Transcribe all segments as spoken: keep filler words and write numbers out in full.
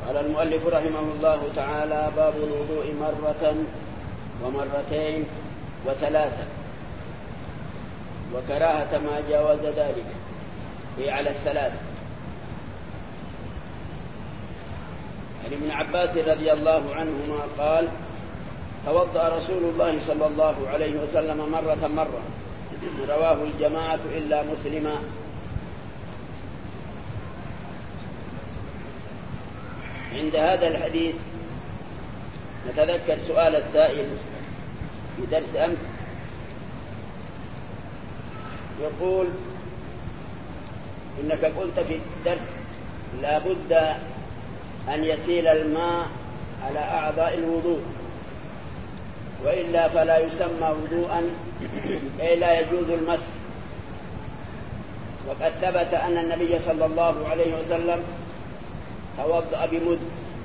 قال المؤلف رحمه الله تعالى: باب الوضوء مرة ومرتين وثلاثة، وكراهة ما جاوز ذلك هي على الثلاثة. عن ابن عباس رضي الله عنهما قال: توضأ رسول الله صلى الله عليه وسلم مرة مرة، رواه الجماعة إلا مسلما. عند هذا الحديث نتذكر سؤال السائل في درس أمس، يقول: إنك قلت في الدرس لا بد أن يسيل الماء على أعضاء الوضوء، وإلا فلا يسمى وضوءا، أي لا يجوز المسح. وقد ثبت أن النبي صلى الله عليه وسلم توضأ بمد،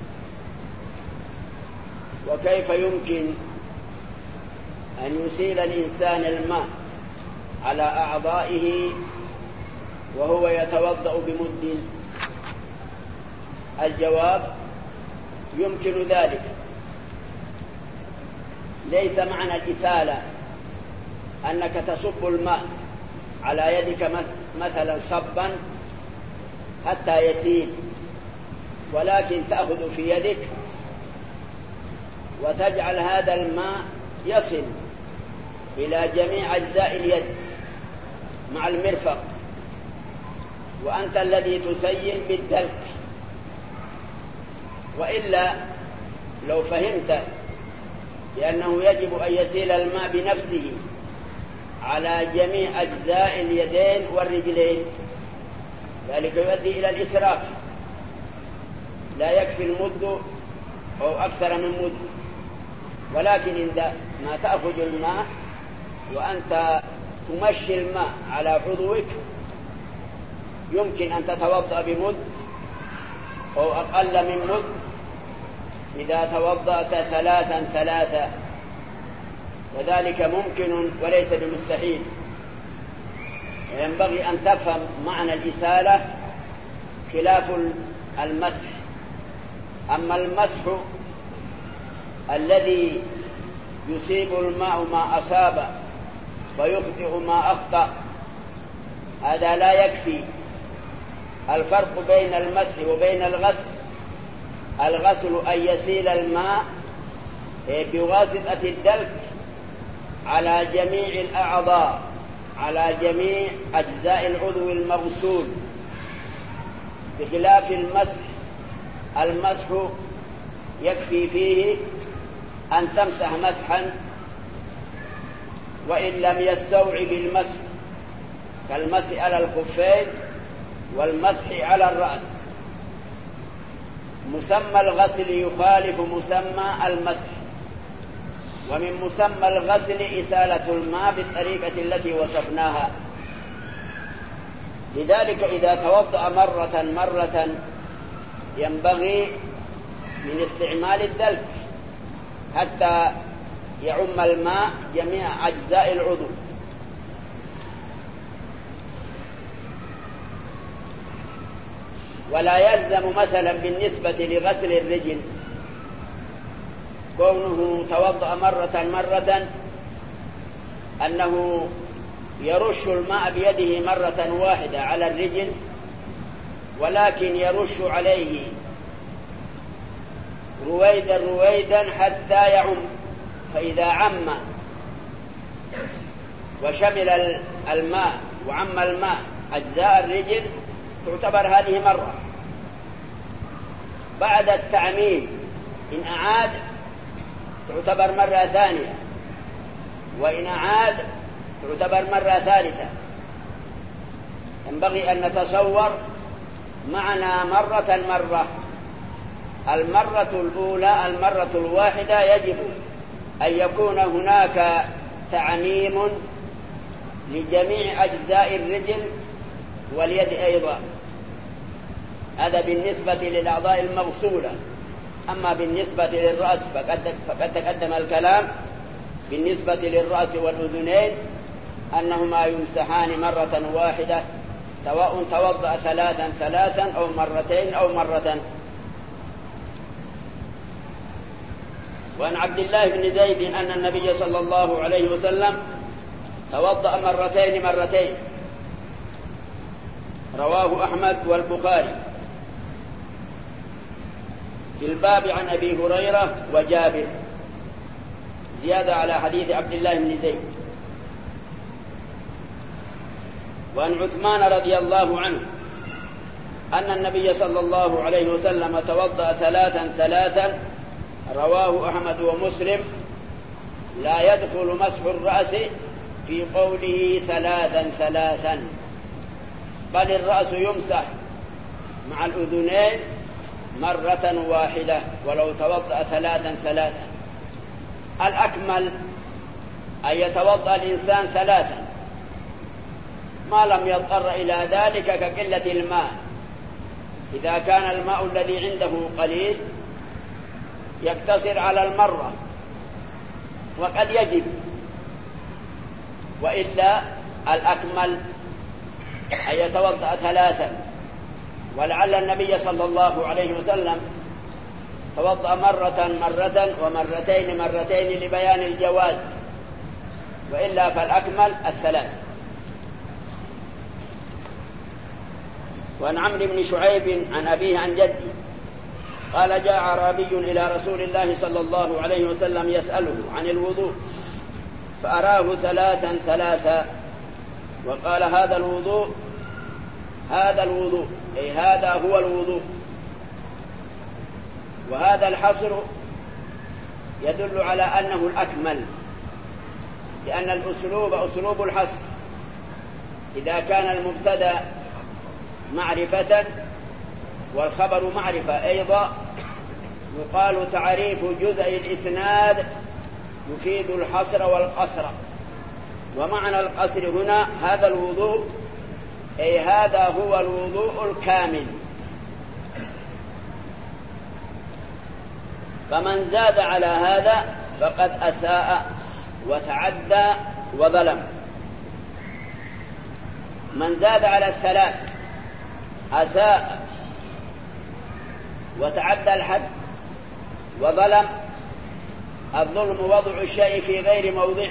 وكيف يمكن أن يسيل الإنسان الماء على أعضائه وهو يتوضأ بمد؟ الجواب: يمكن ذلك. ليس معنى الإسالة أنك تصب الماء على يدك مثلا صبا حتى يسيل، ولكن تأخذ في يدك وتجعل هذا الماء يصل إلى جميع أجزاء اليد مع المرفق، وأنت الذي تسيل بالدلك. وإلا لو فهمت بأنه يجب أن يسيل الماء بنفسه على جميع أجزاء اليدين والرجلين، ذلك يؤدي إلى الإسراف، لا يكفي المد أو أكثر من مد. ولكن عندما تأخذ الماء وأنت تمشي الماء على عضوك، يمكن أن تتوضأ بمد أو أقل من مد إذا توضأت ثلاثا ثلاثا، وذلك ممكن وليس بمستحيل. ينبغي أن تفهم معنى الإسالة خلاف المسح. أما المسح الذي يصيب الماء ما أصاب ويخطئ ما أخطأ، هذا لا يكفي. الفرق بين المسح وبين الغسل: الغسل أن يسيل الماء بواسطة الدلك على جميع الأعضاء، على جميع أجزاء العضو المغسول، بخلاف المسح. المسح يكفي فيه أن تمسح مسحا وإن لم يستوعب المسح، كالمسح على الخفين والمسح على الرأس. مسمى الغسل يخالف مسمى المسح، ومن مسمى الغسل إسالة الماء بالطريقة التي وصفناها. لذلك إذا توضأ مرة مرة ينبغي من استعمال الدلك حتى يعم الماء جميع أجزاء العضو. ولا يلزم مثلا بالنسبة لغسل الرجل كونه توضأ مرة مرة أنه يرش الماء بيده مرة واحدة على الرجل، ولكن يرش عليه رويدا رويدا حتى يعم. فإذا عم وشمل الماء وعم الماء أجزاء الرجل تعتبر هذه مرة. بعد التعميم إن أعاد تعتبر مرة ثانية، وإن أعاد تعتبر مرة ثالثة. ينبغي أن نتصور معنى مرة مرة. المرة الأولى، المرة الواحدة، يجب أن يكون هناك تعميم لجميع أجزاء الرجل واليد أيضا. هذا بالنسبة للأعضاء المغسولة. أما بالنسبة للرأس فقد, فقد تقدم الكلام بالنسبة للرأس والأذنين أنهما يمسحان مرة واحدة، سواء توضأ ثلاثا ثلاثا أو مرتين أو مرة. وعن عبد الله بن زيد أن النبي صلى الله عليه وسلم توضأ مرتين مرتين، رواه أحمد والبخاري. في الباب عن أبي هريرة وجابر، زيادة على حديث عبد الله بن زيد. وعن عثمان رضي الله عنه أن النبي صلى الله عليه وسلم توضأ ثلاثا ثلاثا، رواه أحمد ومسلم. لا يدخل مسح الرأس في قوله ثلاثا ثلاثا، بل الرأس يمسح مع الأذنين مرة واحدة ولو توضأ ثلاثا ثلاثا. الأكمل أن يتوضأ الإنسان ثلاثا ما لم يضطر إلى ذلك كقلة الماء. إذا كان الماء الذي عنده قليل يقتصر على المرة وقد يجب، وإلا الأكمل أن يتوضأ ثلاثا. ولعل النبي صلى الله عليه وسلم توضأ مرة مرة ومرتين مرتين لبيان الجواز، وإلا فالأكمل الثلاث. وعن عمرو بن شعيب عن أبيه عن جده قال جاء أعرابي إلى رسول الله صلى الله عليه وسلم يسأله عن الوضوء، فأراه ثلاثا ثلاثا وقال هذا الوضوء هذا الوضوء أي هذا هو الوضوء. وهذا الحصر يدل على أنه الأكمل، لأن الأسلوب أسلوب الحصر. إذا كان المبتدأ معرفة والخبر معرفة أيضا يقال تعريف جزء الإسناد يفيد الحصر والقصر. ومعنى القصر هنا هذا الوضوء أي هذا هو الوضوء الكامل. فمن زاد على هذا فقد أساء وتعدى وظلم. من زاد على الثلاث أساء وتعدى الحد وظلم. الظلم وضع الشيء في غير موضعه.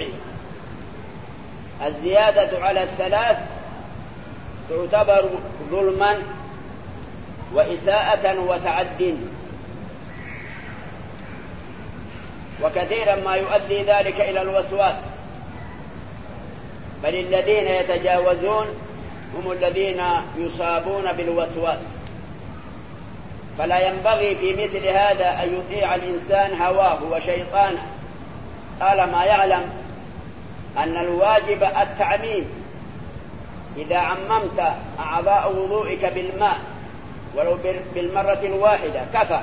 الزيادة على الثلاث تعتبر ظلما وإساءة وتعد، وكثيرا ما يؤدي ذلك إلى الوسواس. بل الذين يتجاوزون هم الذين يصابون بالوسواس. فلا ينبغي في مثل هذا أن يطيع الإنسان هواه وشيطانه، طالما يعلم أن الواجب التعميم. إذا عممت أعضاء وضوئك بالماء ولو بالمرة الواحدة كفى.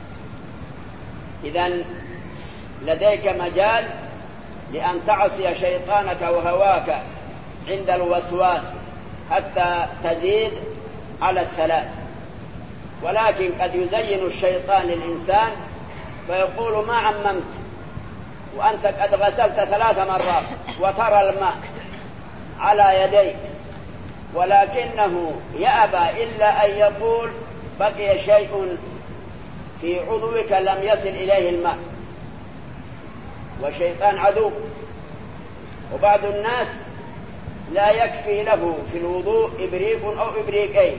إذن لديك مجال لأن تعصي شيطانك وهواك عند الوسواس حتى تزيد على الثلاث. ولكن قد يزين الشيطان للإنسان فيقول ما عممت وأنت قد غسلت ثلاث مرات وترى الماء على يديك، ولكنه يأبى إلا أن يقول بقي شيء في عضوك لم يصل إليه الماء. والشيطان عدو. وبعض الناس لا يكفي له في الوضوء إبريق أو إبريقين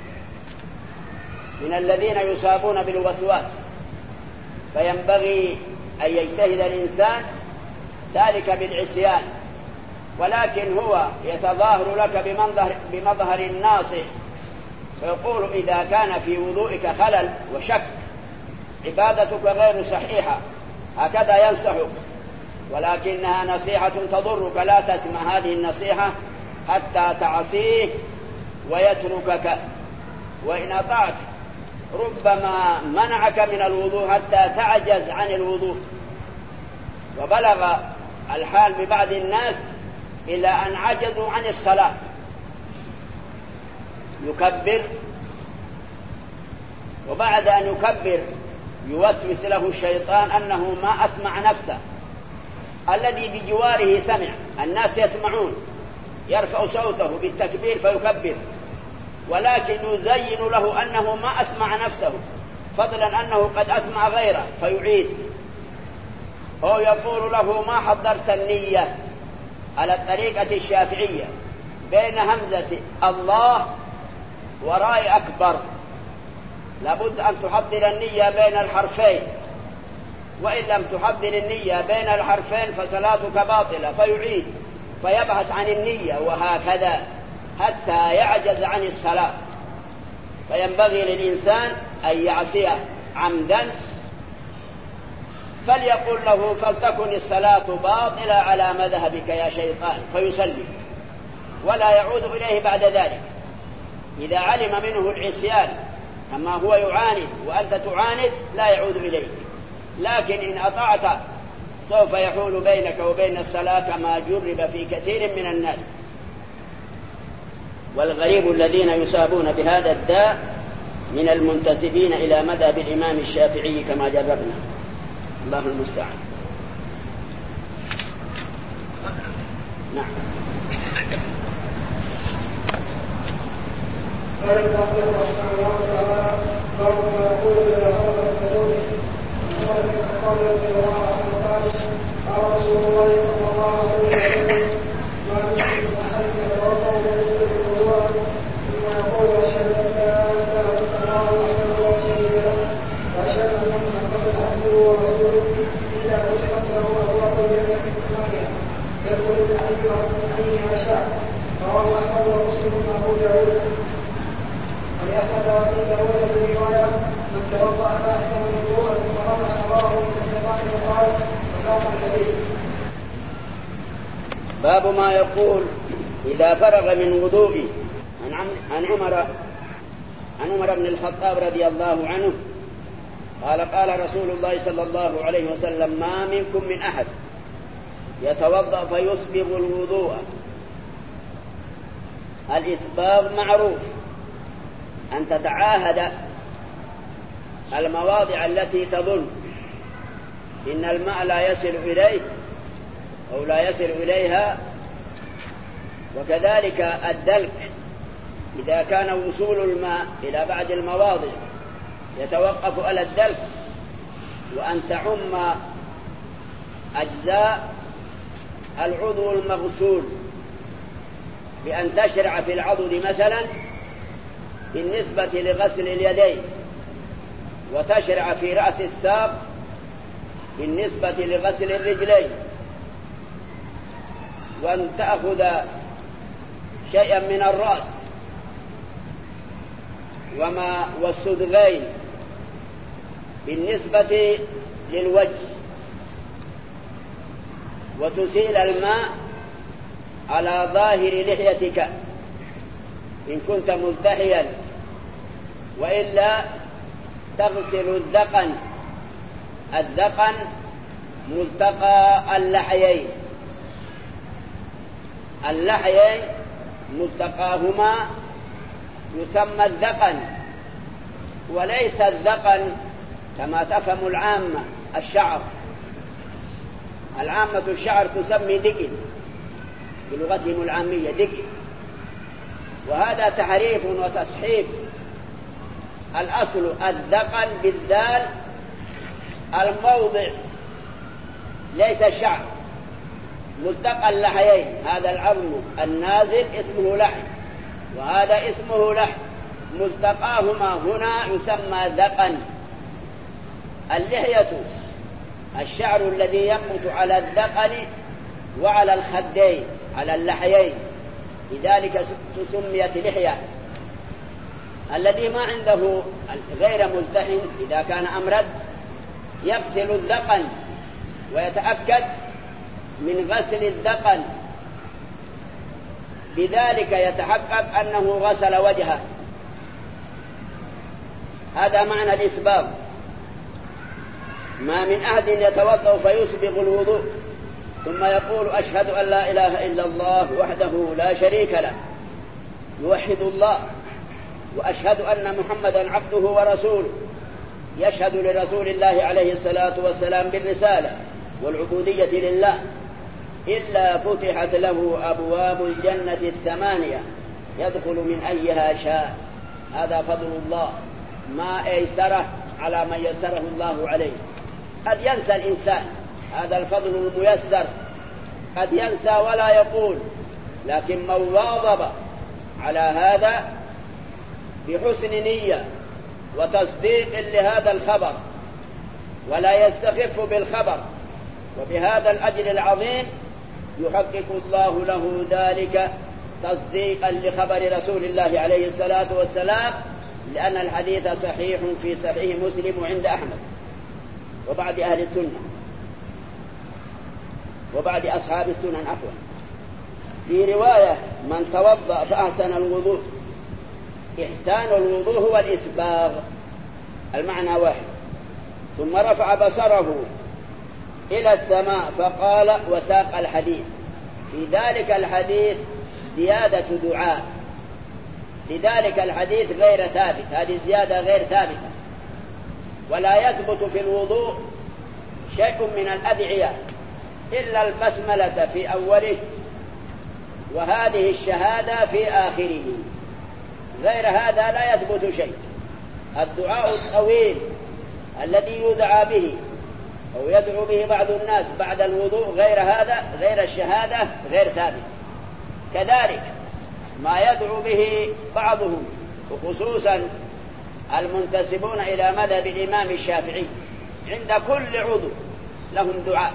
من الذين يصابون بالوسواس. فينبغي أن يجتهد الإنسان ذلك بالعصيان، ولكن هو يتظاهر لك بمظهر, بمظهر الناصح، فيقول إذا كان في وضوئك خلل وشك عبادتك غير صحيحة، هكذا ينصحك، ولكنها نصيحة تضرك. لا تسمع هذه النصيحة حتى تعصيه ويتركك. وإن أطعت ربما منعك من الوضوء حتى تعجز عن الوضوء. وبلغ الحال ببعض الناس إلى أن عجزوا عن الصلاة. يكبر وبعد أن يكبر يوسوس له الشيطان أنه ما أسمع نفسه. الذي بجواره سمع، الناس يسمعون، يرفع صوته بالتكبير فيكبر، ولكن يزين له أنه ما أسمع نفسه، فضلا أنه قد أسمع غيره فيعيد. أو يقول له ما حضرت النية على الطريقة الشافعية بين همزة الله وراء أكبر، لابد أن تحضر النية بين الحرفين، وإن لم تحضر النية بين الحرفين فصلاتك باطلة، فيعيد فيبحث عن النية، وهكذا حتى يعجز عن الصلاة. فينبغي للإنسان أن يعصيه عمدا، فليقول له فلتكن الصلاة باطلة على مذهبك يا شيطان، فيصلي ولا يعود إليه بعد ذلك. إذا علم منه العصيان أما هو يعاند وأنت تعاند لا يعود إليك، لكن إن أطعت سوف يحول بينك وبين الصلاة كما جرب في كثير من الناس. والغريب الذين يصابون بهذا الداء من المنتسبين إلى مذهب الإمام الشافعي كما جربنا، الله المستعان. نعم. قال الباقي رحمه الله تعالى: باب ما يقول اذا فرغ الخروج. قال ابن الخطاب رضي الله عنه قال: قال رسول الله صلى الله عليه وسلم: ما من احد يتوضا ويسبق الوضوء ثم يقول اشهد ان لا اله الا الله وحده لا شريك له واشهد ان محمدا عبده ورسوله الا فتحت له ابواب الجنه الثمانيه يدخل من ايها شاء. رواه احمد ومسلم وابو داود. ولأحمد وابن داود برواية: من توضأ فأحسن الوضوء ثم رفع نظره من السماء وقال وساق الحديث. باب ما يقول إذا فرغ من وضوءه. عن عمر عن عمر بن الخطاب رضي الله عنه قال: قال رسول الله صلى الله عليه وسلم: ما منكم من أحد يتوضأ فيسبغ الوضوء. الإسباغ معروف، أن تتعاهد المواضع التي تظن إن الماء لا يصل إليه أو لا يصل إليها، وكذلك الدلك إذا كان وصول الماء إلى بعض المواضع يتوقف على الدلك، وأن تعم أجزاء العضو المغسول بأن تشرع في العضد مثلا بالنسبة لغسل اليدين، وتشرع في رأس الساق بالنسبة لغسل الرجلين، وأن تأخذ شيئا من الرأس وما والصدغين بالنسبة للوجه، وتسيل الماء على ظاهر لحيتك إن كنت ملتحيا، وإلا تغسل الذقن. الذقن ملتقى اللحيين، اللحيين ملتقاهما يسمى الذقن، وليس الذقن كما تفهم العامة الشعر. العامة الشعر تسمي دقن بلغتهم العامية دقن، وهذا تحريف وتصحيف. الأصل الذقن بالذال الموضع ليس الشعر. ملتقى اللحيين هذا العظم النازل اسمه لحي، وهذا اسمه لحي، ملتقاهما هنا يسمى ذقن. اللحية الشعر الذي ينبت على الذقن وعلى الخدين على اللحيين، لذلك سميت لحية. الذي ما عنده غير ملتحن إذا كان أمرد يغسل الذقن ويتأكد من غسل الذقن، بذلك يتحقق أنه غسل وجهه. هذا معنى الإسباغ. ما من أحد يتوضأ فيسبغ الوضوء ثم يقول أشهد أن لا إله إلا الله وحده لا شريك له، يوحد الله، وأشهد أن محمدا عبده ورسوله، يشهد لرسول الله عليه الصلاة والسلام بالرسالة والعبودية لله، إلا فتحت له أبواب الجنة الثمانية يدخل من أيها شاء. هذا فضل الله، ما أيسره على من يسره الله عليه. قد ينسى الإنسان هذا الفضل الميسر، قد ينسى ولا يقول، لكن من واظب على هذا بحسن نية وتصديق لهذا الخبر ولا يستخف بالخبر، وبهذا الأجر العظيم يحقق الله له ذلك تصديقا لخبر رسول الله عليه الصلاة والسلام، لأن الحديث صحيح في صحيح مسلم وعند أحمد وبعد أهل السنة وبعد أصحاب السنن عفوا. في رواية من توضأ فأحسن الوضوء، إحسان الوضوء هو الإسباغ، المعنى واحد. ثم رفع بصره إلى السماء فقال وساق الحديث. في ذلك الحديث زيادة دعاء، لذلك الحديث غير ثابت، هذه الزيادة غير ثابتة، ولا يثبت في الوضوء شيء من الأدعية إلا البسملة في أوله وهذه الشهادة في آخره، غير هذا لا يثبت شيء. الدعاء الطويل الذي يدعى به أو يدعو به بعض الناس بعد الوضوء غير هذا، غير الشهادة، غير ثابت. كذلك ما يدعو به بعضهم وخصوصا المنتسبون إلى مذهب الإمام الشافعي، عند كل عضو لهم دعاء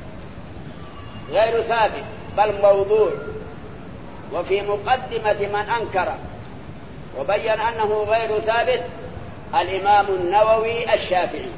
غير ثابت بل موضوع. وفي مقدمة من أنكر وبين أنه غير ثابت الإمام النووي الشافعي،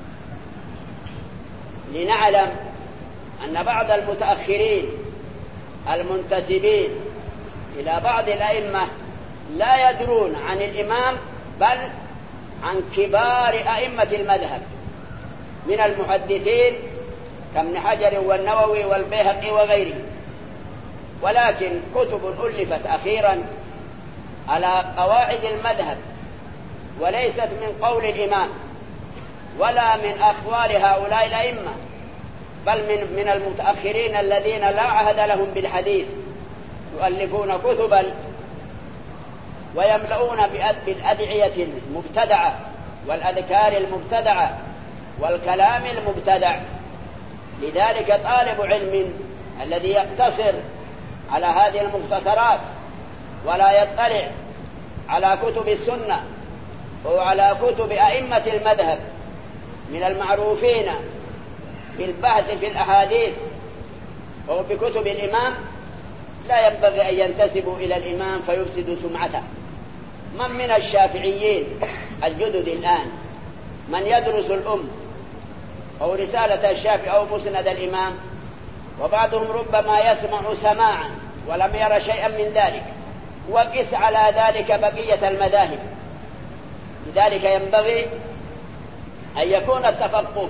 لنعلم أن بعض المتأخرين المنتسبين إلى بعض الأئمة لا يدرون عن الإمام بل عن كبار أئمة المذهب من المحدثين كابن حجر والنووي والبيهقي وغيره، ولكن كتب ألفت أخيرا على قواعد المذهب وليست من قول الإمام ولا من أقوال هؤلاء الأئمة، بل من, من المتأخرين الذين لا عهد لهم بالحديث، يؤلفون كتبا ويملؤون بالأدعية المبتدعة والأذكار المبتدعة والكلام المبتدع. لذلك طالب علم الذي يقتصر على هذه المختصرات ولا يطلع على كتب السنة وعلى كتب أئمة المذهب من المعروفين بالبحث في الأحاديث أو بكتب الإمام، لا ينبغي أن ينتسبوا إلى الإمام فيفسدوا سمعته. من من الشافعيين الجدد الآن من يدرس الأم أو رسالة الشافعي أو مسند الإمام، وبعضهم ربما يسمع سماعا ولم ير شيئا من ذلك، وقس على ذلك بقية المذاهب. لذلك ينبغي أن يكون التفقه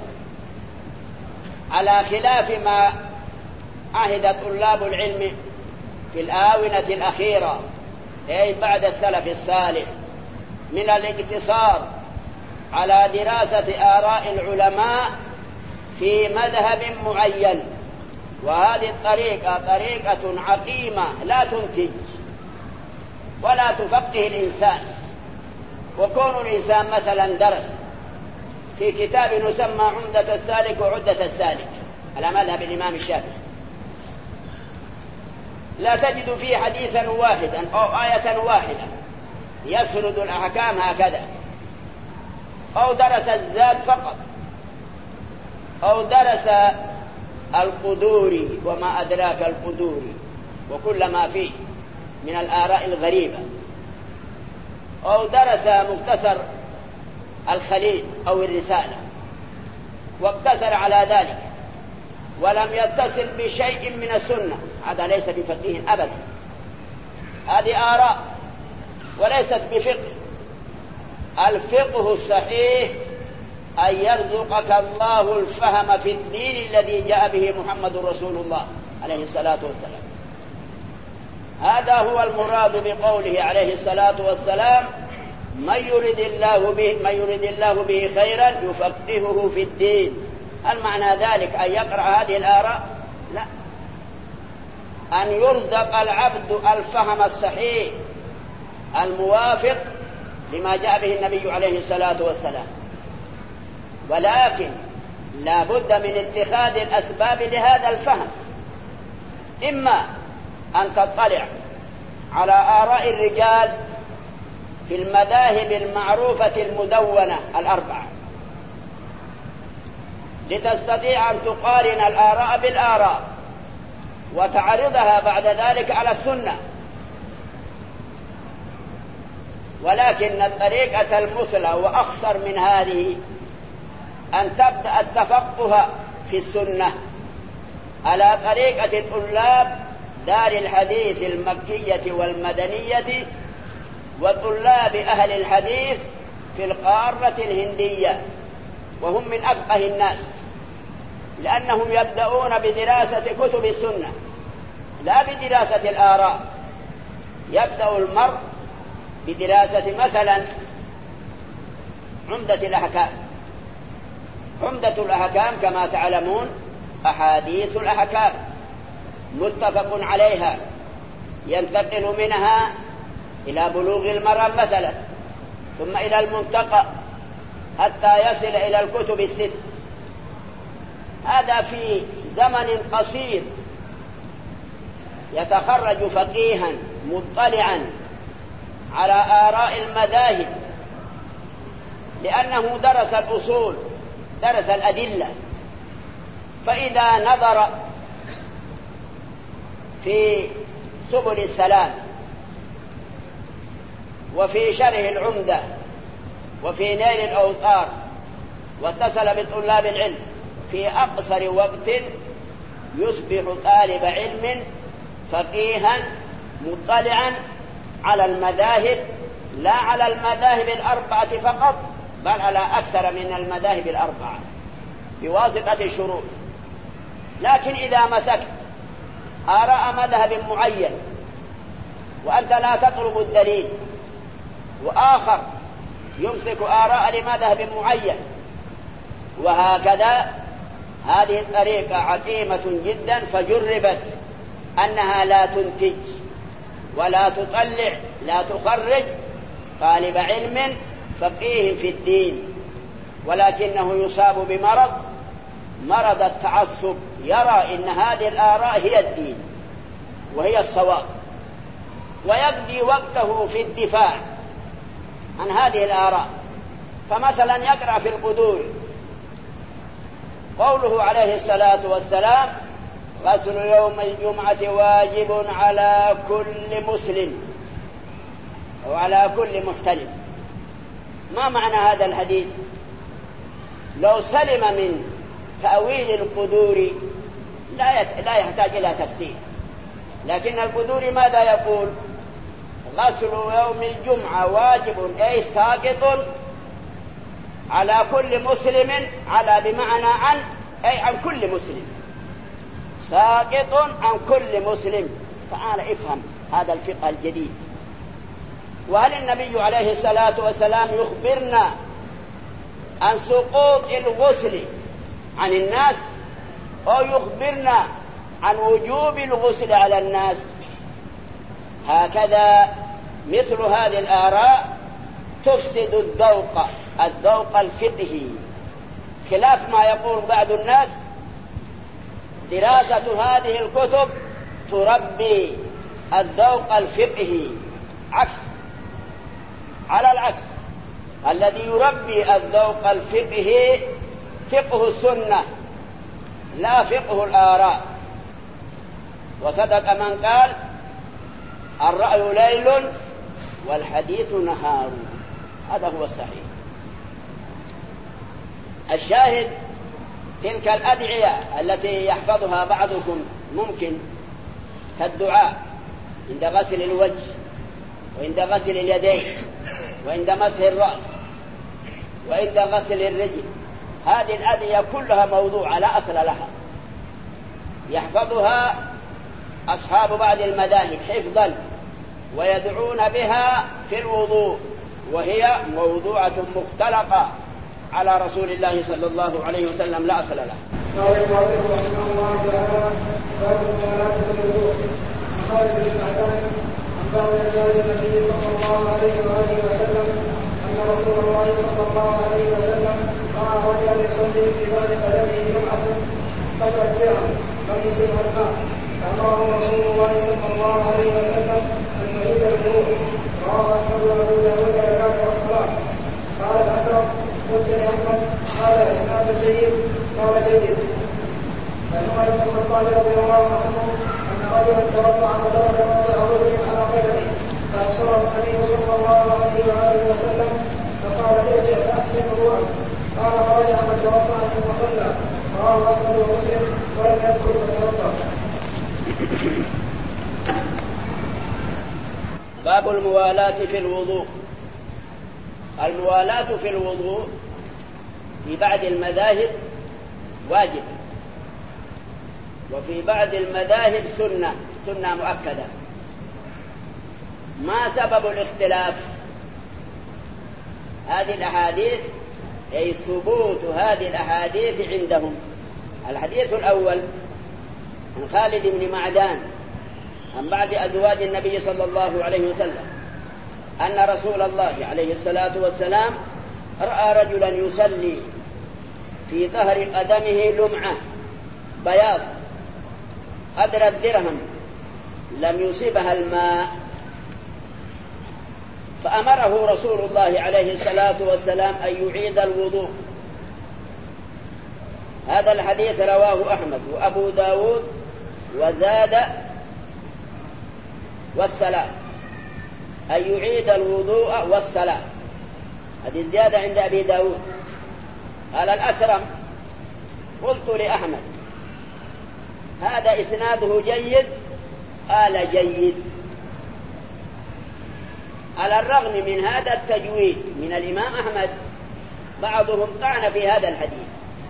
على خلاف ما عهد طلاب العلم في الآونة الأخيرة أي بعد السلف الصالح من الاقتصار على دراسة آراء العلماء في مذهب معين، وهذه الطريقة طريقة عقيمة لا تنتج ولا تفقه الإنسان. وكون الإنسان مثلا درس في كتاب يسمى عمدة السالك وعدة السالك على مذهب الإمام الشافعي، لا تجد فيه حديثا واحدا أو آية واحدة يسرد الأحكام هكذا، أو درس الزاد فقط، أو درس القدوري وما أدراك القدوري وكل ما فيه من الآراء الغريبة، أو درس مختصر الخليل أو الرسالة واقتصر على ذلك ولم يتصل بشيء من السنة، هذا ليس بفقيه أبدا، هذه آراء وليست بفقه. الفقه الصحيح أن يرزقك الله الفهم في الدين الذي جاء به محمد رسول الله عليه الصلاة والسلام. هذا هو المراد بقوله عليه الصلاة والسلام من يريد الله به, من يريد الله به خيرا يفقهه في الدين. هل معنى ذلك أن يقرأ هذه الآراء؟ لا، أن يرزق العبد الفهم الصحيح الموافق لما جاء به النبي عليه الصلاة والسلام. ولكن لا بد من اتخاذ الأسباب لهذا الفهم، إما أن تطلع على آراء الرجال في المذاهب المعروفة المدونة الأربعة لتستطيع أن تقارن الآراء بالآراء وتعرضها بعد ذلك على السنة. ولكن الطريقة المثلى وأخصر من هذه أن تبدأ التفقه في السنة على طريقة طلاب دار الحديث المكية والمدنية وطلاب أهل الحديث في القارة الهندية، وهم من أفقه الناس، لأنهم يبدأون بدراسة كتب السنة لا بدراسة الآراء. يبدأ المرء بدراسة مثلا عمدة الأحكام. عمدة الأحكام كما تعلمون أحاديث الأحكام متفق عليها، ينتقل منها إلى بلوغ المرام مثلا، ثم إلى المنتقى حتى يصل إلى الكتب الست. هذا في زمن قصير يتخرج فقيها مطلعا على آراء المذاهب، لأنه درس الأصول، درس الأدلة. فإذا نظر في سبل السلام وفي شرح العمدة وفي نيل الأوطار واتصل بطلاب العلم في أقصر وقت يصبح طالب علم فقيها مطلعا على المذاهب، لا على المذاهب الأربعة فقط، بل على أكثر من المذاهب الأربعة بواسطة الشروط. لكن إذا مسكت آراء مذهب معين وأنت لا تطلب الدليل، وآخر يمسك آراء لمذهب معين، وهكذا، هذه الطريقة عقيمة جدا، فجربت أنها لا تنتج ولا تطلع، لا تخرج طالب علم فقيه في الدين، ولكنه يصاب بمرض، مرض التعصب، يرى إن هذه الآراء هي الدين وهي الصواب، ويقضي وقته في الدفاع عن هذه الآراء. فمثلا يقرأ في القدور قوله عليه الصلاة والسلام: غسل يوم الجمعة واجب على كل مسلم وعلى كل محتلم. ما معنى هذا الحديث؟ لو سلم من تأويل القدور لا يحتاج إلى تفسير، لكن القدور ماذا يقول؟ غسل يوم الجمعة واجب أي ساقط على كل مسلم، على بمعنى عن، أي عن كل مسلم، ساقط عن كل مسلم. تعال افهم هذا الفقه الجديد. وهل النبي عليه الصلاة والسلام يخبرنا عن سقوط الغسل عن الناس، أو يخبرنا عن وجوب الغسل على الناس؟ هكذا مثل هذه الآراء تفسد الذوق، الذوق الفقهي، خلاف ما يقول بعض الناس: دراسة هذه الكتب تربي الذوق الفقهي. عكس، على العكس، الذي يربي الذوق الفقهي فقه السنة لا فقه الآراء. وصدق من قال: الرأي ليل والحديث نهار. هذا هو الصحيح. الشاهد تلك الأدعية التي يحفظها بعضكم ممكن، كالدعاء عند غسل الوجه وعند غسل اليدين وعند مسح الرأس وعند غسل الرجل. هذه الأدعية كلها موضوعة لا أصل لها، يحفظها أصحاب بعض المذاهب حفظا ويدعون بها في الوضوء، وهي موضوعة مختلقة على رسول الله صلى الله عليه وسلم لا أصل لها. قال المؤلف رحمه الله تعالى: باب موالاة الوضوء. خالد بن معدان عن بعض أزواج النبي صلى الله عليه وآله وسلم أن رسول الله صلى الله عليه وسلم رأى رجلا يصلي في بال قدمه جمعة فتكبره لم يصبها الماء فأمره رسول الله صلى الله عليه وسلم أن يعيد الوضوء. رواه أحمد وأبو داود وزاد الصلاة. قال الأثر قلت لأحمد هذا إسناد جيد. قال جيد. عن عمر بن الخطاب رضي الله عنه أن رجلا توضأ فترك موضع وضوء على قدمه فأبصره النبي صلى الله عليه وآله وسلم فقال ارجع فأحسن وضوءك. قال فرجع فتوضأ ثم صلى. رواه أحمد ومسلم ولم يذكر فتوضأ. باب الموالاة في الوضوء. الموالاة في الوضوء في بعض المذاهب واجب، وفي بعض المذاهب سنة سنة مؤكدة. ما سبب الاختلاف؟ هذه الأحاديث أي ثبوت هذه الأحاديث عندهم. الحديث الأول عن خالد بن معدان عن بعض أزواج النبي صلى الله عليه وسلم أن رسول الله عليه الصلاة والسلام رأى رجلا يصلي في ظهر قدمه لمعة بياض قدر الدرهم لم يصبها الماء، فأمره رسول الله عليه الصلاة والسلام أن يعيد الوضوء. هذا الحديث رواه أحمد وأبو داود وزاد والصلاة، أن يعيد الوضوء والصلاة. هذه الزيادة عند أبي داود. قال الأثرم قلت لأحمد هذا إسناده جيد. قال جيد. على الرغم من هذا التجويد من الإمام أحمد بعضهم طعن في هذا الحديث.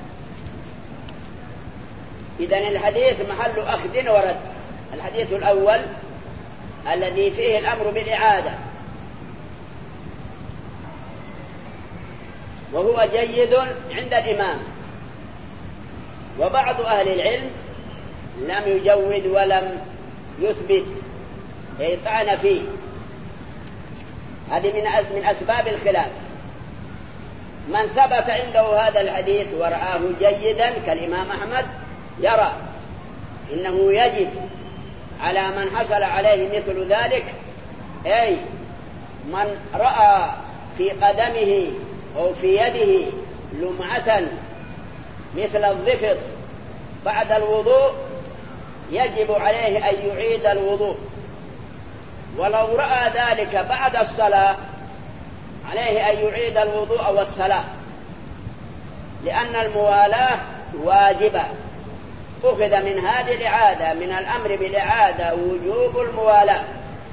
إذن الحديث محل أخذ ورد. الحديث الأول الذي فيه الأمر بالإعادة وهو جيد عند الإمام، وبعض أهل العلم لم يجود ولم يثبت أي طعن فيه. هذه من أسباب الخلاف. من ثبت عنده هذا الحديث ورآه جيدا كالإمام أحمد يرى إنه يجب على من حصل عليه مثل ذلك، أي من رأى في قدمه أو في يده لمعة مثل الظفر بعد الوضوء يجب عليه أن يعيد الوضوء. ولو رأى ذلك بعد الصلاة عليه أن يعيد الوضوء والصلاة، لأن الموالاة واجبة. أخذ من هذه الإعادة من الأمر بالإعادة وجوب الموالاة.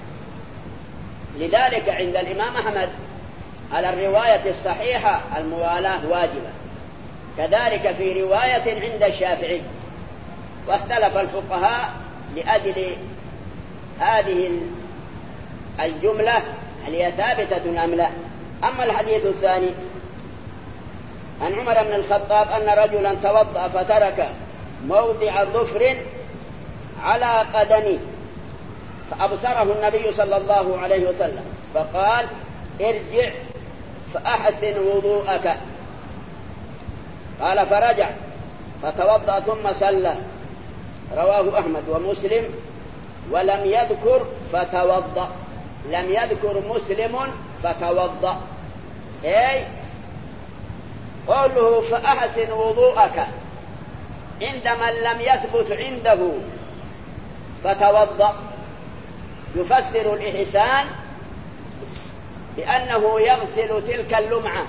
لذلك عند الإمام أحمد على الرواية الصحيحة الموالاة واجبة، كذلك في رواية عند الشافعي. واختلف الفقهاء لأجل هذه الجملة هل هي ثابتة أم لا. أما الحديث الثاني عن عمر بن الخطاب أن رجلا توضأ فترك موضع ظفر على قدمه فأبصره النبي صلى الله عليه وسلم فقال ارجع فأحسن وضوءك. قال فرجع فتوضأ ثم صلى. رواه أحمد ومسلم ولم يذكر فتوضأ. لم يذكر مسلم فتوضأ، أي قوله فأحسن وضوءك عند من لم يثبت عنده فتوضأ يفسر الإحسان بأنه يغسل تلك اللمعة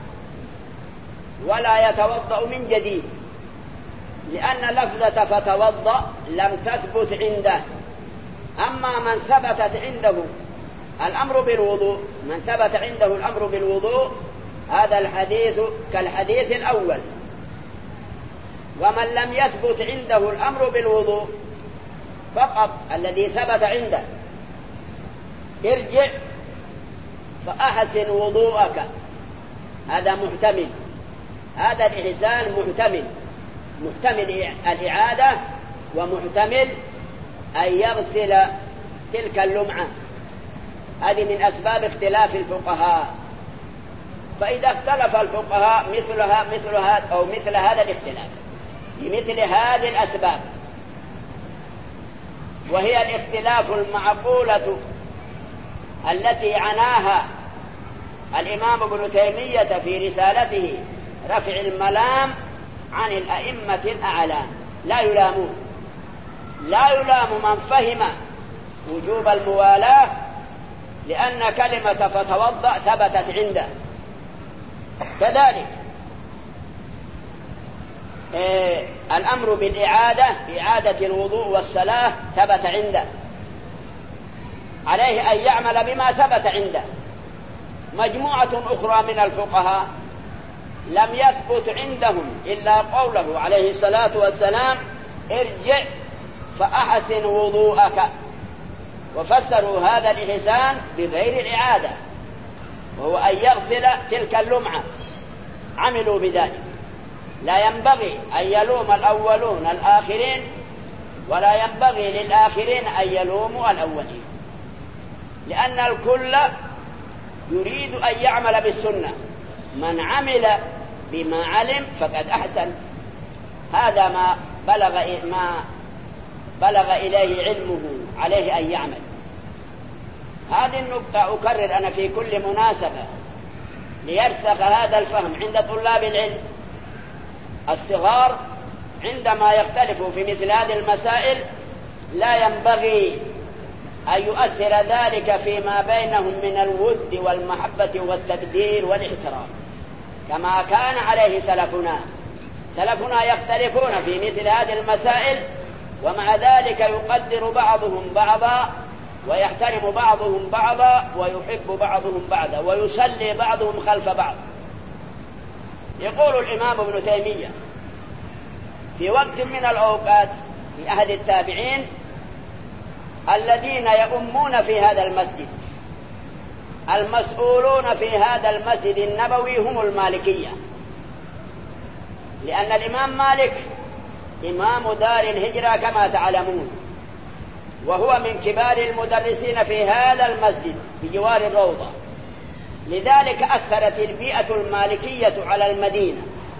ولا يتوضأ من جديد، لأن لفظة فتوضأ لم تثبت عنده. أما من ثبتت عنده الأمر بالوضوء، من ثبت عنده الأمر بالوضوء هذا الحديث كالحديث الأول. ومن لم يثبت عنده الأمر بالوضوء فقط الذي ثبت عنده ارجع فأحسن وضوءك، هذا محتمل. هذا الإحسان محتمل، محتمل الإعادة ومحتمل أن يغسل تلك اللمعة. هذه من أسباب اختلاف الفقهاء. فإذا اختلف الفقهاء مثلها مثل هذا أو مثل هذا الاختلاف لمثل هذه الأسباب، وهي الاختلاف المعقولة التي عناها الإمام ابن تيمية في رسالته رفع الملام عن الأئمة الأعلام، لا يلامون لا يلام من فهم وجوب الموالاة لأن كلمة فتوضأ ثبتت عنده. كذلك إيه الأمر بالإعادة بإعادة الوضوء والصلاة ثبت عنده، عليه أن يعمل بما ثبت عنده. مجموعة أخرى من الفقهاء لم يثبت عندهم إلا قوله عليه الصلاة والسلام ارجع فأحسن وضوءك، وفسروا هذا الإحسان بغير الإعادة وهو أن يغسل تلك اللمعة، عملوا بذلك. لا ينبغي أن يلوم الأولون الآخرين ولا ينبغي للآخرين أن يلوموا الأولين، لأن الكل يريد أن يعمل بالسنة. من عمل بما علم فقد أحسن، هذا ما بلغ ما بلغ إليه علمه، عليه أن يعمل. هذه النقطة أكرر أنا في كل مناسبة ليرسخ هذا الفهم عند طلاب العلم الصغار. عندما يختلفوا في مثل هذه المسائل لا ينبغي أن يؤثر ذلك فيما بينهم من الود والمحبة والتقدير والاحترام كما كان عليه سلفنا. سلفنا يختلفون في مثل هذه المسائل ومع ذلك يقدر بعضهم بعضا ويحترم بعضهم بعضا ويحب بعضهم بعضا ويصلي بعضهم خلف بعض. يقول الإمام ابن تيمية في وقت من الأوقات في عهد التابعين الذين يؤمون في هذا المسجد المسؤولون في هذا المسجد النبوي هم المالكية، لأن الإمام مالك إمام دار الهجرة كما تعلمون، وهو من كبار المدرسين في هذا المسجد بجوار الروضة. لذلك أثرت البيئة المالكية على المدينة،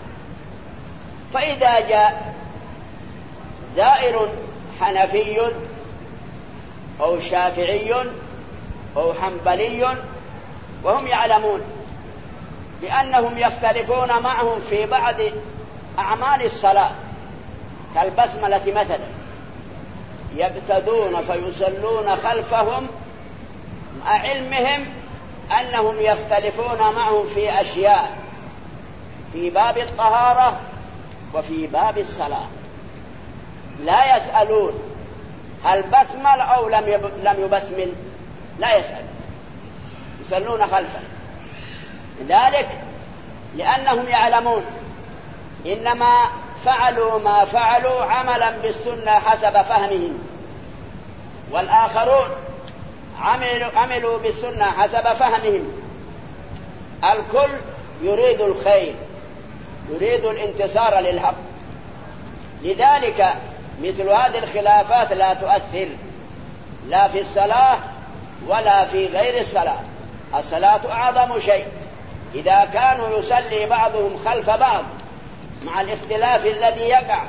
فإذا جاء زائر حنفي أو شافعي أو حنبلي وهم يعلمون بأنهم يختلفون معهم في بعض أعمال الصلاة كالبسملة مثلا، يقتدون فيصلون خلفهم مع علمهم أنهم يختلفون معهم في أشياء في باب الطهارة وفي باب الصلاة، لا يسألون هل بسمل أو لم يبسمل، لا يسأل، يصلون خلفه. ذلك لأنهم يعلمون إنما فعلوا ما فعلوا عملا بالسنة حسب فهمهم، والآخرون عملوا, عملوا بالسنة حسب فهمهم. الكل يريد الخير، يريد الانتصار للحق. لذلك مثل هذه الخلافات لا تؤثر لا في الصلاة ولا في غير الصلاة. الصلاة أعظم شيء، إذا كانوا يصلي بعضهم خلف بعض مع الاختلاف الذي يقع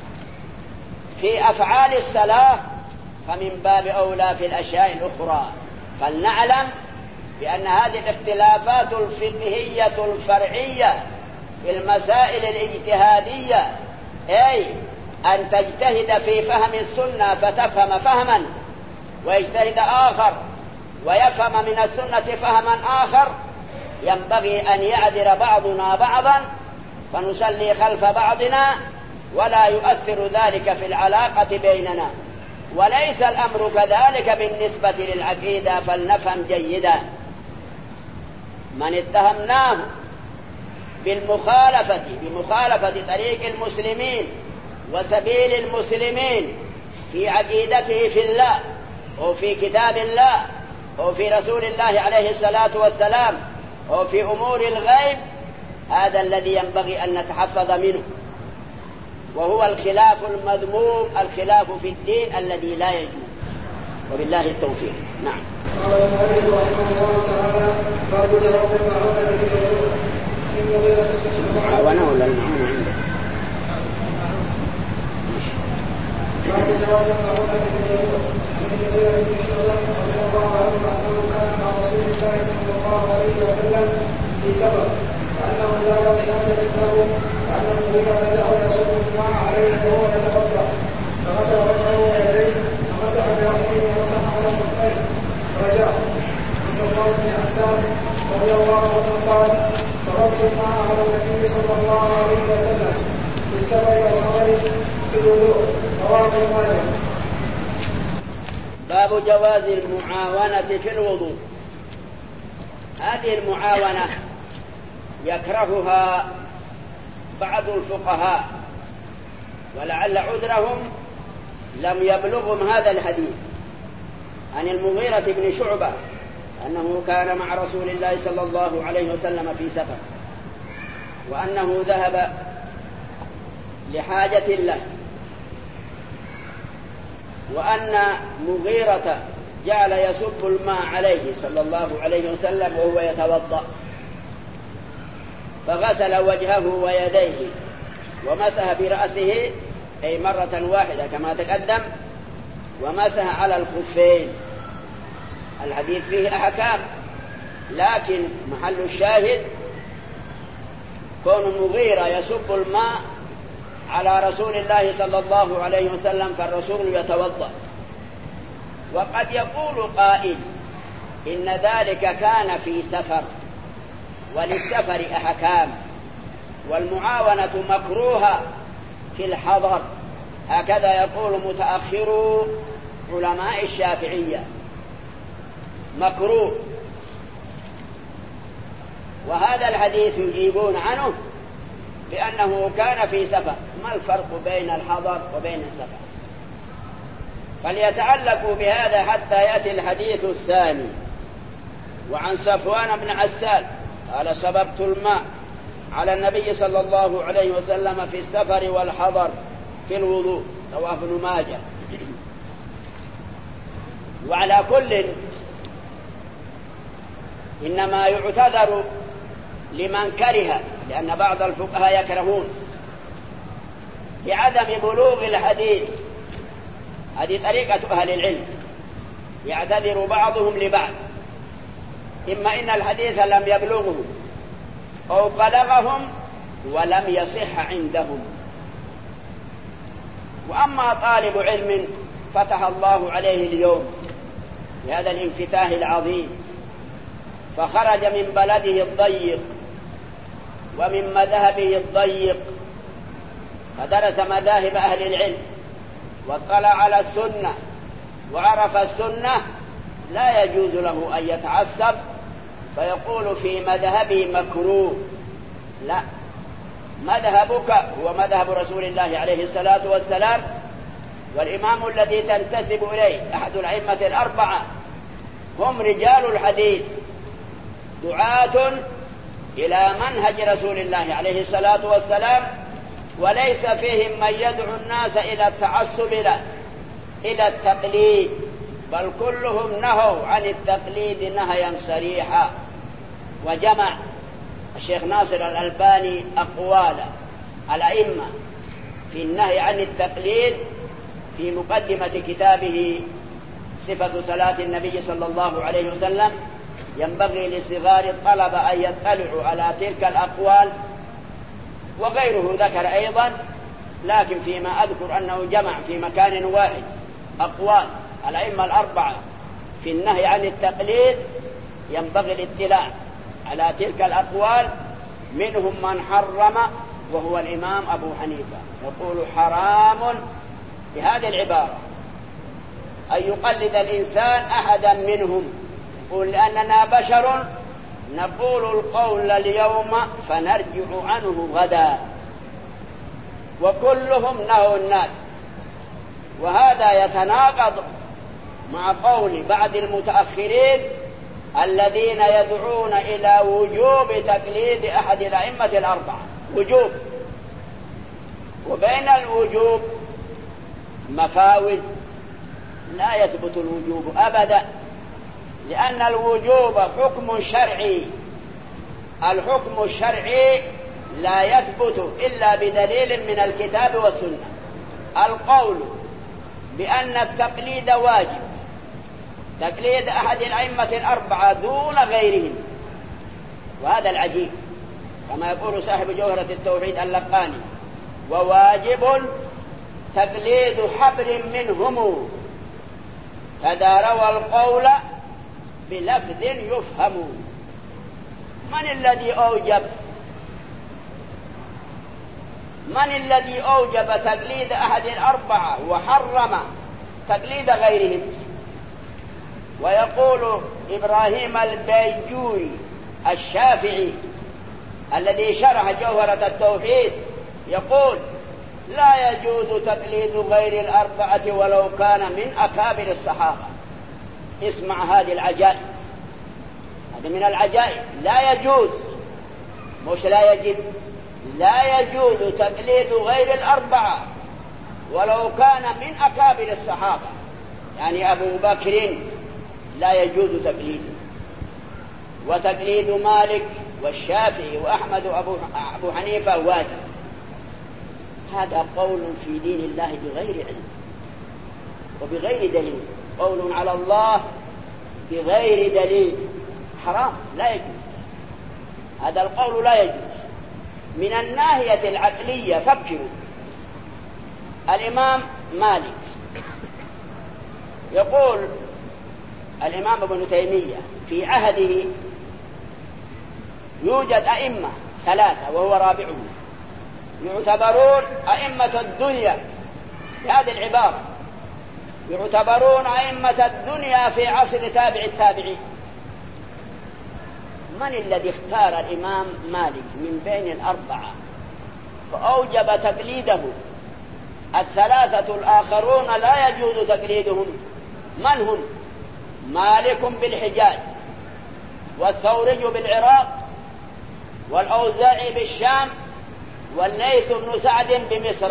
في أفعال الصلاة فمن باب أولى في الأشياء الأخرى. فلنعلم بأن هذه الاختلافات الفقهية الفرعية في المسائل الاجتهادية، أي أن تجتهد في فهم السنة فتفهم فهما ويجتهد آخر ويفهم من السنة فهما آخر، ينبغي أن يعذر بعضنا بعضا فنصلي خلف بعضنا ولا يؤثر ذلك في العلاقة بيننا. وليس الأمر كذلك بالنسبة للعقيدة، فلنفهم جيدا. من اتهمناه بالمخالفة بمخالفة طريق المسلمين وسبيل المسلمين في عقيدته في الله أو في كتاب الله أو في رسول الله عليه الصلاة والسلام أو في أمور الغيب، هذا الذي ينبغي أن نتحفظ منه، وهو الخلاف المذموم، الخلاف في الدين الذي لا يجوز. وبالله التوفيق. نعم. قال المؤلف رحمه الله تعالى باب جواز المعونة في الوضوء. المعاونة ولا المعونة عنده؟ باب جواز المعونة في الوضوء. من مغيرة بن شعبة رضي الله عنه أنه كان مع رسول الله صلى الله عليه وسلم في سفر وأنه زار لحاجة له وأن المغيرة جعل يصب الماء عليه وهو يتوضأ فغسل وجهه ويديه ومسح برأسه ومسح على خفيه رجاء. وسلمان بن عسان رضي الله عنه قال صببت الماء على النبي صلى الله عليه وسلم في السفر والحضر في الوضوء. رواه ابن ماجه. باب جواز المعاونة في الوضوء. هذه المعاونة يكرهها بعض الفقهاء ولعل عذرهم لم يبلغهم هذا الحديث عن المغيرة بن شعبة أنه كان مع رسول الله صلى الله عليه وسلم في سفر وأنه ذهب لحاجة له وأن مغيرة جعل يصب الماء عليه صلى الله عليه وسلم وهو يتوضأ فغسل وجهه ويديه ومسح برأسه أي مرة واحدة كما تقدم ومسح على الخفين. الحديث فيه أحكام لكن محل الشاهد كون مغيرة يصب الماء على رسول الله صلى الله عليه وسلم فالرسول يتوضأ. وقد يقول قائل إن ذلك كان في سفر وللسفر أحكام والمعاونة مكروهة في الحضر هكذا يقول متأخرو علماء الشافعية مكروه. وهذا الحديث يجيبون عنه بأنه كان في سفر. ما الفرق بين الحضر وبين السفر؟ فليتعلقوا بهذا حتى يأتي الحديث الثاني. وعن صفوان بن عسال قال صببت الماء على النبي صلى الله عليه وسلم في السفر والحضر في الوضوء. رواه ابن ماجه. وعلى كل إنما يعتذر لمن كره لأن بعض الفقهاء يكرهون لعدم بلوغ الحديث. هذه طريقة أهل العلم يعتذر بعضهم لبعض إما إن الحديث لم يبلغه أو بلغهم ولم يصح عندهم. وأما طالب علم فتح الله عليه اليوم بهذا الانفتاح العظيم فخرج من بلده الضيق ومن مذهبه الضيق فدرس مذاهب أهل العلم واطلع على السنة وعرف السنة لا يجوز له أن يتعصب فيقول في مذهبه مكروه. لا، مذهبك هو مذهب رسول الله عليه الصلاة والسلام والإمام الذي تنتسب إليه أحد الأئمة الأربعة هم رجال الحديث دعاة إلى منهج رسول الله عليه الصلاة والسلام وليس فيهم من يدعو الناس إلى التعصب له إلى التقليد بل كلهم نهوا عن التقليد نهيا صريحا. وجمع الشيخ ناصر الألباني أقوال الأئمة في النهي عن التقليد في مقدمة كتابه صفة صلاة النبي صلى الله عليه وسلم. ينبغي لصغار الطلبة أن يطلعوا على تلك الأقوال وغيره ذكر أيضا لكن فيما أذكر أنه جمع في مكان واحد أقوال الأئمة الأربعة في النهي عن التقليد. ينبغي الاطلاع على تلك الأقوال. منهم من حرم وهو الإمام أبو حنيفة يقول حرام بهذه العبارة أن يقلد الإنسان أحدا منهم يقول لأننا بشر نقول القول اليوم فنرجع عنه غدا وكلهم نهوا الناس. وهذا يتناقض مع قول بعض المتأخرين الذين يدعون إلى وجوب تقليد أحد الأئمة الأربعة وجوب. وبين الوجوب مفاوز لا يثبت الوجوب أبدا لأن الوجوب حكم شرعي، الحكم الشرعي لا يثبت إلا بدليل من الكتاب والسنة. القول بأن التقليد واجب، تقليد أحد الأئمة الأربعة دون غيرهم، وهذا العجيب كما يقول صاحب جوهرة التوحيد اللقاني: وواجب تقليد حبر منهم تداروا القول بلفظ يفهم. من الذي أوجب من الذي أوجب تقليد أحد الأربعة وحرم تقليد غيرهم؟ ويقول إبراهيم البيجوري الشافعي الذي شرح جوهرة التوحيد، يقول: لا يجوز تقليد غير الأربعة ولو كان من أكابر الصحابة. اسمع هذه العجائب، هذا من العجائب. لا يجوز، مش لا يجب، لا يجوز تقليد غير الأربعة ولو كان من أكابر الصحابة، يعني أبو بكر لا يجوز تقليده، وتقليد مالك والشافعي وأحمد وأبو حنيفة واجب. هذا قول في دين الله بغير علم وبغير دليل، قول على الله بغير دليل، حرام، لا يجوز. هذا القول لا يجوز. من الناحية العقلية فكروا، الإمام مالك يقول الإمام ابن تيمية في عهده يوجد أئمة ثلاثة وهو رابعهم يعتبرون أئمة الدنيا، بهذه العبارة يعتبرون أئمة الدنيا في عصر تابع التابعين. من الذي اختار الإمام مالك من بين الأربعة فأوجب تقليده؟ الثلاثة الآخرون لا يجوز تقليدهم. من هم؟ مالك بالحجاز، والثوري بالعراق، والأوزاعي بالشام، والليث بن سعد بمصر.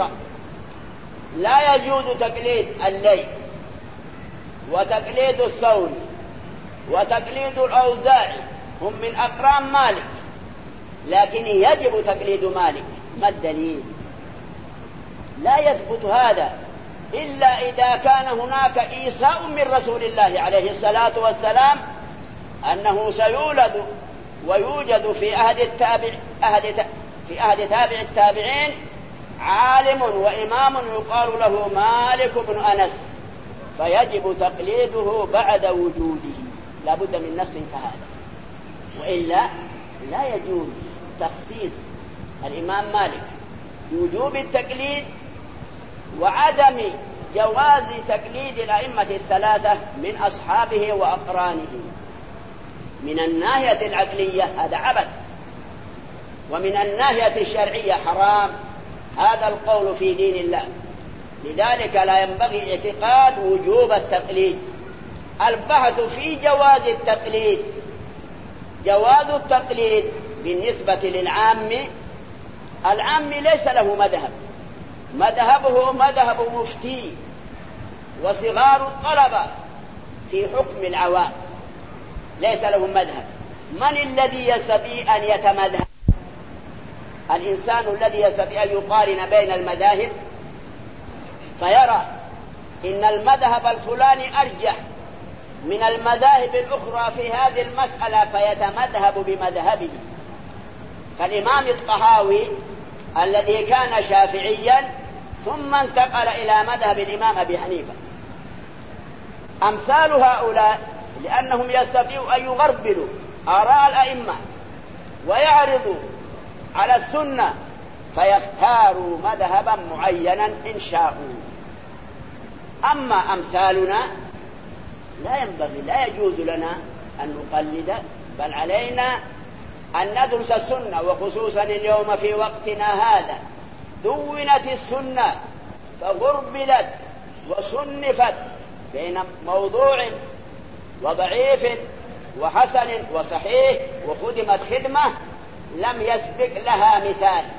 لا يجوز تقليد الليث وتقليد الثوري وتقليد الأوزاعي، هم من أقران مالك، لكن يجب تقليد مالك. ما الدليل؟ لا يثبت هذا إلا إذا كان هناك إيصاء من رسول الله عليه الصلاة والسلام أنه سيولد ويوجد في أهد التابع أهد في أهد تابع التابعين عالم وإمام يقال له مالك بن أنس، فيجب تقليده بعد وجوده، لا بد من نص كهذا، وإلا لا يجوز تخصيص الإمام مالك بوجوب التقليد وعدم جواز تقليد الأئمة الثلاثة من أصحابه وأقرانه. من الناحية العقلية هذا عبث، ومن الناحية الشرعية حرام. هذا القول في دين الله، لذلك لا ينبغي اعتقاد وجوب التقليد. البحث في جواز التقليد. جواز التقليد بالنسبة للعام، العام ليس له مذهب، مذهبه مذهب مفتي وصغار الطلبة في حكم العوام، ليس لهم مذهب. من الذي يستطيع أن يتمذهب؟ الإنسان الذي يستطيع أن يقارن بين المذاهب فيرى إن المذهب الفلاني أرجح من المذاهب الأخرى في هذه المسألة فيتمذهب بمذهبه. فالإمام الطحاوي الذي كان شافعيا ثم انتقل إلى مذهب الإمام أبي حنيفة، أمثال هؤلاء لأنهم يستطيعوا أن يغربلوا آراء الأئمة ويعرضوا على السنة فيختاروا مذهبا معينا إن شاءوا. أما أمثالنا لا ينبغي، لا يجوز لنا أن نقلد، بل علينا أن ندرس السنة، وخصوصا اليوم في وقتنا هذا دونت السنة فغربلت وصنفت بين موضوع وضعيف وحسن وصحيح، وخدمت خدمة لم يسبق لها مثال.